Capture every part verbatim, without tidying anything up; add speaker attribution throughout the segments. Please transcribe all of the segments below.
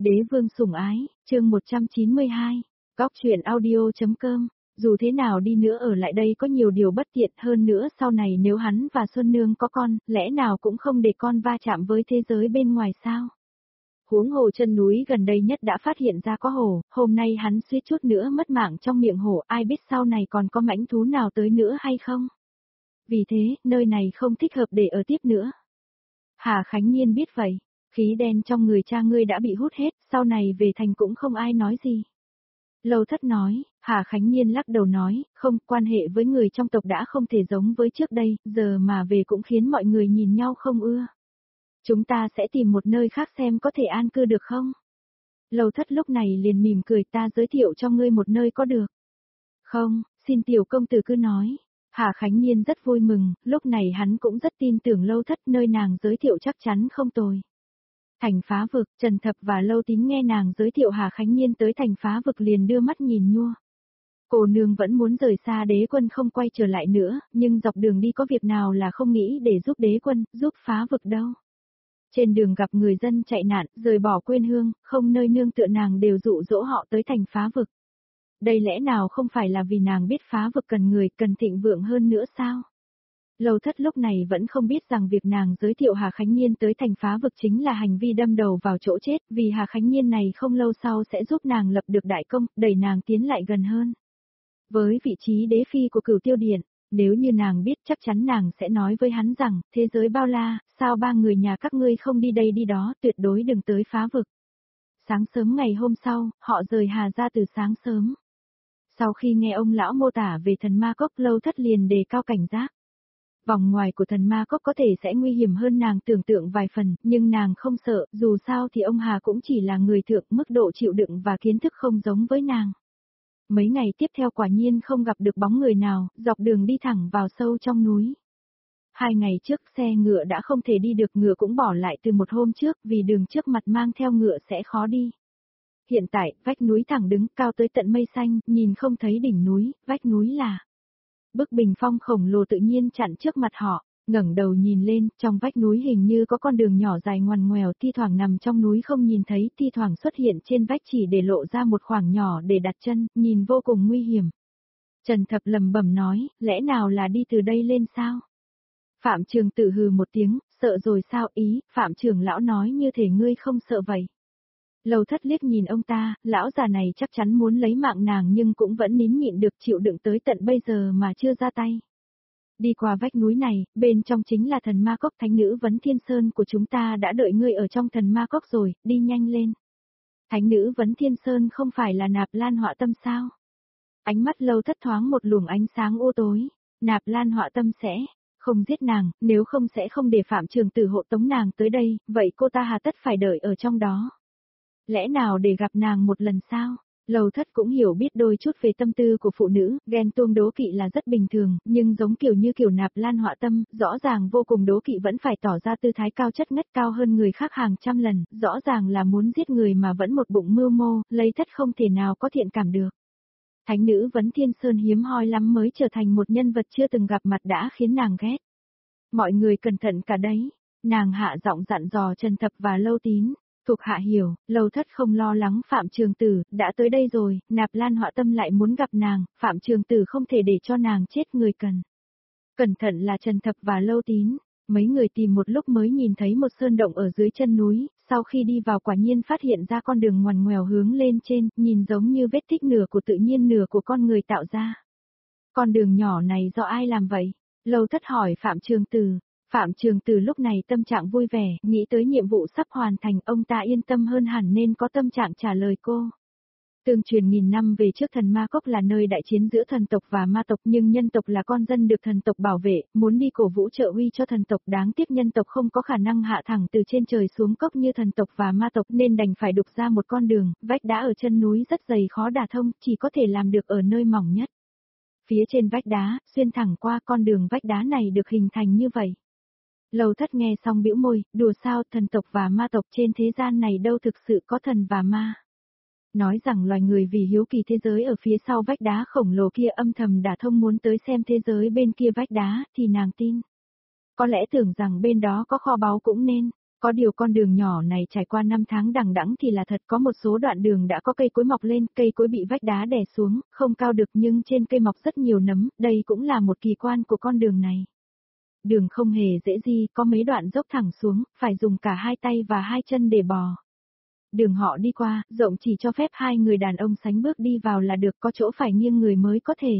Speaker 1: Đế vương sủng ái, chương một trăm chín mươi hai, Góc truyện audio.com, dù thế nào đi nữa ở lại đây có nhiều điều bất tiện hơn nữa sau này nếu hắn và Xuân Nương có con, lẽ nào cũng không để con va chạm với thế giới bên ngoài sao? Huống hồ chân núi gần đây nhất đã phát hiện ra có hổ, hôm nay hắn suýt chút nữa mất mạng trong miệng hổ, ai biết sau này còn có mãnh thú nào tới nữa hay không? Vì thế, nơi này không thích hợp để ở tiếp nữa. Hà Khánh Nhiên biết vậy. Khí đen trong người cha ngươi đã bị hút hết, sau này về thành cũng không ai nói gì. Lâu Thất nói, Hà Khánh Nhiên lắc đầu nói, không, quan hệ với người trong tộc đã không thể giống với trước đây, giờ mà về cũng khiến mọi người nhìn nhau không ưa. Chúng ta sẽ tìm một nơi khác xem có thể an cư được không? Lâu Thất lúc này liền mỉm cười, ta giới thiệu cho ngươi một nơi có được. Không, xin tiểu công tử cứ nói. Hà Khánh Nhiên rất vui mừng, lúc này hắn cũng rất tin tưởng Lâu Thất, nơi nàng giới thiệu chắc chắn không tồi. Thành Phá Vực, Trần Thập và Lâu Tín nghe nàng giới thiệu Hà Khánh Nhiên tới Thành Phá Vực liền đưa mắt nhìn nhua. Cô nương vẫn muốn rời xa đế quân không quay trở lại nữa, nhưng dọc đường đi có việc nào là không nghĩ để giúp đế quân, giúp Phá Vực đâu. Trên đường gặp người dân chạy nạn, rời bỏ quê hương, không nơi nương tựa nàng đều dụ dỗ họ tới Thành Phá Vực. Đây lẽ nào không phải là vì nàng biết Phá Vực cần người, cần thịnh vượng hơn nữa sao? Lâu Thất lúc này vẫn không biết rằng việc nàng giới thiệu Hà Khánh Nhiên tới Thành Phá Vực chính là hành vi đâm đầu vào chỗ chết, vì Hà Khánh Nhiên này không lâu sau sẽ giúp nàng lập được đại công, đẩy nàng tiến lại gần hơn. Với vị trí đế phi của Cửu Tiêu Điện, nếu như nàng biết chắc chắn nàng sẽ nói với hắn rằng, thế giới bao la, sao ba người nhà các ngươi không đi đây đi đó, tuyệt đối đừng tới Phá Vực. Sáng sớm ngày hôm sau, họ rời Hà ra từ sáng sớm. Sau khi nghe ông lão mô tả về thần ma cốc, Lâu Thất liền đề cao cảnh giác. Vòng ngoài của thần ma cốc có thể sẽ nguy hiểm hơn nàng tưởng tượng vài phần, nhưng nàng không sợ, dù sao thì ông Hà cũng chỉ là người thượng, mức độ chịu đựng và kiến thức không giống với nàng. Mấy ngày tiếp theo quả nhiên không gặp được bóng người nào, dọc đường đi thẳng vào sâu trong núi. Hai ngày trước xe ngựa đã không thể đi được, ngựa cũng bỏ lại từ một hôm trước vì đường trước mặt mang theo ngựa sẽ khó đi. Hiện tại, vách núi thẳng đứng cao tới tận mây xanh, nhìn không thấy đỉnh núi, vách núi là bức bình phong khổng lồ tự nhiên chặn trước mặt họ, ngẩng đầu nhìn lên, trong vách núi hình như có con đường nhỏ dài ngoằn ngoèo, thi thoảng nằm trong núi không nhìn thấy, thi thoảng xuất hiện trên vách chỉ để lộ ra một khoảng nhỏ để đặt chân, nhìn vô cùng nguy hiểm. Trần Thập lầm bẩm nói, lẽ nào là đi từ đây lên sao? Phạm Trường Tử hừ một tiếng, sợ rồi sao? Ý, Phạm Trường lão nói như thể ngươi không sợ vậy. Lâu Thất liếc nhìn ông ta, lão già này chắc chắn muốn lấy mạng nàng nhưng cũng vẫn nín nhịn được, chịu đựng tới tận bây giờ mà chưa ra tay. Đi qua vách núi này, bên trong chính là thần ma cốc, thánh nữ Vấn Thiên Sơn của chúng ta đã đợi ngươi ở trong thần ma cốc rồi, đi nhanh lên. Thánh nữ Vấn Thiên Sơn không phải là Nạp Lan Họa Tâm sao? Ánh mắt Lâu Thất thoáng một luồng ánh sáng u tối, Nạp Lan Họa Tâm sẽ không giết nàng, nếu không sẽ không để Phạm Trường Tử hộ tống nàng tới đây, vậy cô ta hà tất phải đợi ở trong đó. Lẽ nào để gặp nàng một lần sao? Lâu Thất cũng hiểu biết đôi chút về tâm tư của phụ nữ, ghen tuông đố kỵ là rất bình thường, nhưng giống kiểu như kiểu Nạp Lan Họa Tâm, rõ ràng vô cùng đố kỵ vẫn phải tỏ ra tư thái cao chất ngất, cao hơn người khác hàng trăm lần, rõ ràng là muốn giết người mà vẫn một bụng mưu mô, Lấy Thất không thể nào có thiện cảm được. Thánh nữ Vấn Thiên Sơn hiếm hoi lắm mới trở thành một nhân vật chưa từng gặp mặt đã khiến nàng ghét. Mọi người cẩn thận cả đấy, nàng hạ giọng dặn dò Trần Thập và Lâu Tín. Thuộc hạ hiểu, Lâu Thất không lo lắng Phạm Trường Tử, đã tới đây rồi, Nạp Lan Họa Tâm lại muốn gặp nàng, Phạm Trường Tử không thể để cho nàng chết, người cần. Cẩn thận là Trần Thập và Lâu Tín, mấy người tìm một lúc mới nhìn thấy một sơn động ở dưới chân núi, sau khi đi vào quả nhiên phát hiện ra con đường ngoằn ngoèo hướng lên trên, nhìn giống như vết tích nửa của tự nhiên nửa của con người tạo ra. Con đường nhỏ này do ai làm vậy? Lâu Thất hỏi Phạm Trường Tử. Phạm Trường Tử lúc này tâm trạng vui vẻ, nghĩ tới nhiệm vụ sắp hoàn thành, ông ta yên tâm hơn hẳn nên có tâm trạng trả lời cô. Tương truyền nghìn năm về trước thần ma cốc là nơi đại chiến giữa thần tộc và ma tộc, nhưng nhân tộc là con dân được thần tộc bảo vệ, muốn đi cổ vũ trợ uy cho thần tộc, đáng tiếc nhân tộc không có khả năng hạ thẳng từ trên trời xuống cốc như thần tộc và ma tộc nên đành phải đục ra một con đường, vách đá ở chân núi rất dày khó đả thông, chỉ có thể làm được ở nơi mỏng nhất. Phía trên vách đá, xuyên thẳng qua con đường vách đá này được hình thành như vậy. Lâu Thất nghe xong bĩu môi, đùa sao, thần tộc và ma tộc trên thế gian này đâu thực sự có thần và ma. Nói rằng loài người vì hiếu kỳ thế giới ở phía sau vách đá khổng lồ kia âm thầm đả thông muốn tới xem thế giới bên kia vách đá, thì nàng tin. Có lẽ tưởng rằng bên đó có kho báu cũng nên, Có điều con đường nhỏ này trải qua năm tháng đằng đẵng thì là thật, có một số đoạn đường đã có cây cối mọc lên, cây cối bị vách đá đè xuống, không cao được nhưng trên cây mọc rất nhiều nấm, đây cũng là một kỳ quan của con đường này. Đường không hề dễ đi, có mấy đoạn dốc thẳng xuống, phải dùng cả hai tay và hai chân để bò. Đường họ đi qua, rộng chỉ cho phép hai người đàn ông sánh bước đi vào là được, có chỗ phải nghiêng người mới có thể.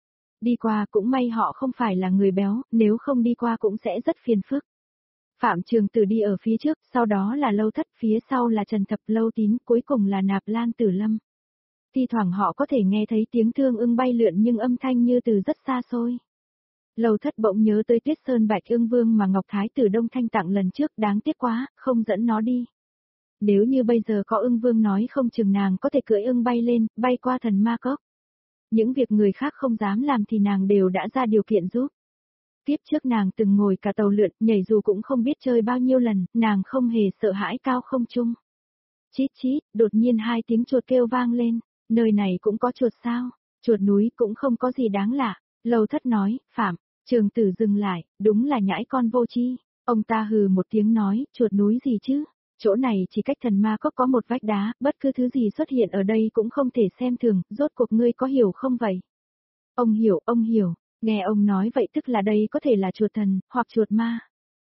Speaker 1: Đi qua cũng may họ không phải là người béo, nếu không đi qua cũng sẽ rất phiền phức. Phạm Trường Tử đi ở phía trước, sau đó là Lâu Thất, phía sau là Trần Thập, Lâu Tín, cuối cùng là Nạp Lan Tử Lâm. Thi thoảng họ có thể nghe thấy tiếng thương ưng bay lượn nhưng âm thanh như từ rất xa xôi. Lâu Thất bỗng nhớ tới Tuyết Sơn Bạch Ưng Vương mà Ngọc Thái Tử Đông Thanh tặng lần trước, đáng tiếc quá, không dẫn nó đi. Nếu như bây giờ có Ưng Vương nói không chừng nàng có thể cưỡi ưng bay lên, bay qua thần ma cốc. Những việc người khác không dám làm thì nàng đều đã ra điều kiện giúp. Tiếp trước nàng từng ngồi cả tàu lượn, nhảy dù cũng không biết chơi bao nhiêu lần, nàng không hề sợ hãi cao không trung. Chít chít, đột nhiên hai tiếng chuột kêu vang lên, nơi này cũng có chuột sao, chuột núi cũng không có gì đáng lạ. Lâu Thất nói, Phạm Trường Tử dừng lại, đúng là nhãi con vô tri. Ông ta hừ một tiếng nói, chuột núi gì chứ, chỗ này chỉ cách thần ma cốc có một vách đá, bất cứ thứ gì xuất hiện ở đây cũng không thể xem thường, rốt cuộc ngươi có hiểu không vậy? Ông hiểu, ông hiểu, nghe ông nói vậy tức là đây có thể là chuột thần, hoặc chuột ma.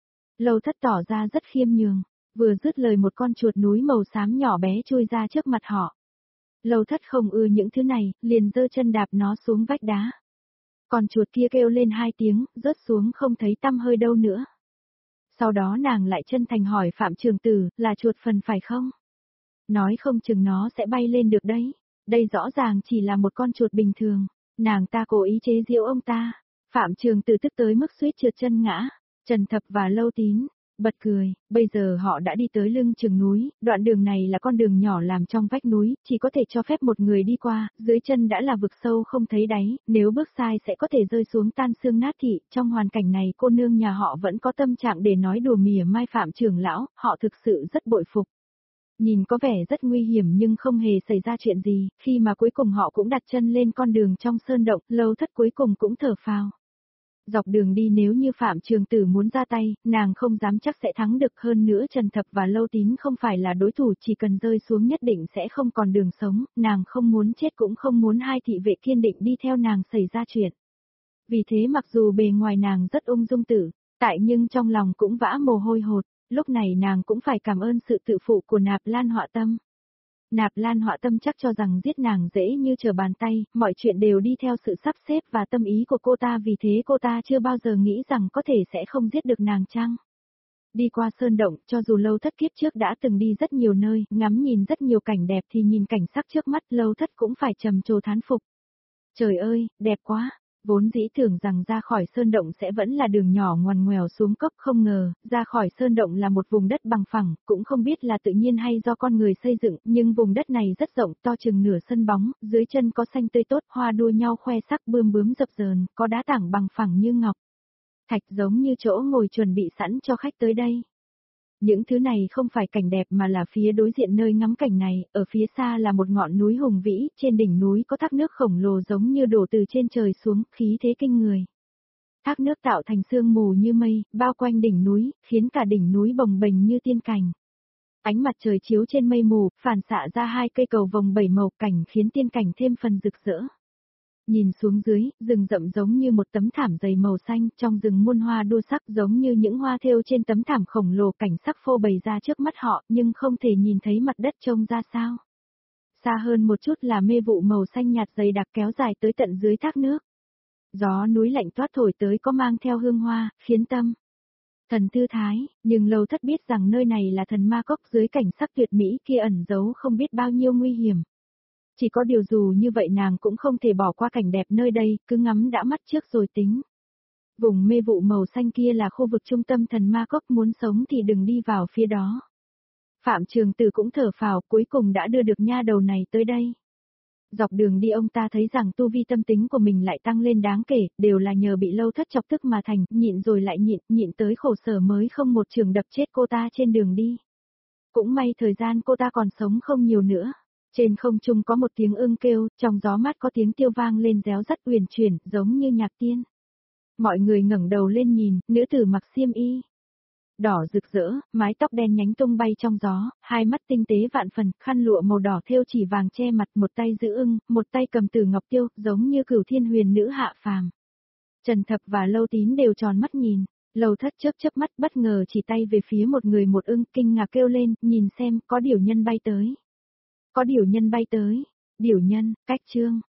Speaker 1: Lâu Thất tỏ ra rất khiêm nhường, vừa dứt lời một con chuột núi màu xám nhỏ bé chui ra trước mặt họ. Lâu Thất không ưa những thứ này, liền giơ chân đạp nó xuống vách đá. Con chuột kia kêu lên hai tiếng, rớt xuống không thấy tăm hơi đâu nữa. Sau đó nàng lại chân thành hỏi Phạm Trường Tử, là chuột phần phải không? Nói không chừng nó sẽ bay lên được đấy. Đây rõ ràng chỉ là một con chuột bình thường. Nàng ta cố ý chế giễu ông ta. Phạm Trường Tử tức tới mức suýt trượt chân ngã. Trần Thập và Lâu Tín bật cười, bây giờ họ đã đi tới lưng chừng núi, đoạn đường này là con đường nhỏ làm trong vách núi, chỉ có thể cho phép một người đi qua, dưới chân đã là vực sâu không thấy đáy, nếu bước sai sẽ có thể rơi xuống tan xương nát thịt. Trong hoàn cảnh này cô nương nhà họ vẫn có tâm trạng để nói đùa mỉa mai Phạm trưởng lão, họ thực sự rất bội phục. Nhìn có vẻ rất nguy hiểm nhưng không hề xảy ra chuyện gì, khi mà cuối cùng họ cũng đặt chân lên con đường trong sơn động, Lâu Thất cuối cùng cũng thở phào. Dọc đường đi nếu như Phạm Trường Tử muốn ra tay, nàng không dám chắc sẽ thắng được, hơn nữa Trần Thập và Lâu Tín không phải là đối thủ, chỉ cần rơi xuống nhất định sẽ không còn đường sống, nàng không muốn chết cũng không muốn hai thị vệ kiên định đi theo nàng xảy ra chuyện. Vì thế mặc dù bề ngoài nàng rất ung dung tự tại nhưng trong lòng cũng vã mồ hôi hột, lúc này nàng cũng phải cảm ơn sự tự phụ của Nạp Lan Họa Tâm. Nạp Lan Họa Tâm chắc cho rằng giết nàng dễ như trở bàn tay, mọi chuyện đều đi theo sự sắp xếp và tâm ý của cô ta, vì thế cô ta chưa bao giờ nghĩ rằng có thể sẽ không giết được nàng chăng. Đi qua sơn động, cho dù Lâu Thất kiếp trước đã từng đi rất nhiều nơi, ngắm nhìn rất nhiều cảnh đẹp thì nhìn cảnh sắc trước mắt Lâu Thất cũng phải trầm trồ thán phục. Trời ơi, đẹp quá! Vốn dĩ tưởng rằng ra khỏi sơn động sẽ vẫn là đường nhỏ ngoằn ngoèo xuống cốc, không ngờ, ra khỏi sơn động là một vùng đất bằng phẳng, cũng không biết là tự nhiên hay do con người xây dựng, nhưng vùng đất này rất rộng, to chừng nửa sân bóng, dưới chân có xanh tươi tốt, hoa đua nhau khoe sắc bươm bướm dập dờn, có đá tảng bằng phẳng như ngọc. Thạch giống như chỗ ngồi chuẩn bị sẵn cho khách tới đây. Những thứ này không phải cảnh đẹp mà là phía đối diện nơi ngắm cảnh này, ở phía xa là một ngọn núi hùng vĩ, trên đỉnh núi có thác nước khổng lồ giống như đổ từ trên trời xuống, khí thế kinh người. Thác nước tạo thành sương mù như mây, bao quanh đỉnh núi, khiến cả đỉnh núi bồng bềnh như tiên cảnh. Ánh mặt trời chiếu trên mây mù, phản xạ ra hai cây cầu vồng bảy màu, cảnh khiến tiên cảnh thêm phần rực rỡ. Nhìn xuống dưới, rừng rậm giống như một tấm thảm dày màu xanh, trong rừng muôn hoa đua sắc giống như những hoa thêu trên tấm thảm khổng lồ, cảnh sắc phô bày ra trước mắt họ, nhưng không thể nhìn thấy mặt đất trông ra sao. Xa hơn một chút là mê vụ màu xanh nhạt dày đặc kéo dài tới tận dưới thác nước. Gió núi lạnh toát thổi tới có mang theo hương hoa, khiến tâm thần thư thái, nhưng Lâu Thất biết rằng nơi này là thần ma cốc, dưới cảnh sắc tuyệt mỹ kia ẩn giấu không biết bao nhiêu nguy hiểm. Chỉ có điều dù như vậy nàng cũng không thể bỏ qua cảnh đẹp nơi đây, cứ ngắm đã mắt trước rồi tính. Vùng mê vụ màu xanh kia là khu vực trung tâm thần ma cốc, muốn sống thì đừng đi vào phía đó. Phạm Trường Tử cũng thở phào, cuối cùng đã đưa được nha đầu này tới đây. Dọc đường đi ông ta thấy rằng tu vi tâm tính của mình lại tăng lên đáng kể, đều là nhờ bị Lâu Thất chọc tức mà thành, nhịn rồi lại nhịn, nhịn tới khổ sở mới không một trường đập chết cô ta trên đường đi. Cũng may thời gian cô ta còn sống không nhiều nữa. Trên không trung có một tiếng ưng kêu, trong gió mát có tiếng tiêu vang lên réo rắt uyển chuyển, giống như nhạc tiên. Mọi người ngẩng đầu lên nhìn, nữ tử mặc xiêm y đỏ rực rỡ, mái tóc đen nhánh tung bay trong gió, hai mắt tinh tế vạn phần, khăn lụa màu đỏ thêu chỉ vàng che mặt, một tay giữ ưng, một tay cầm Tử Ngọc Tiêu, giống như Cửu Thiên Huyền nữ hạ phàm. Trần Thập và Lâu Tín đều tròn mắt nhìn, Lâu Thất chớp chớp mắt bất ngờ chỉ tay về phía một người một ưng, kinh ngạc kêu lên, nhìn xem, có điểu nhân bay tới. Có điểu nhân bay tới, điểu nhân, cách trương.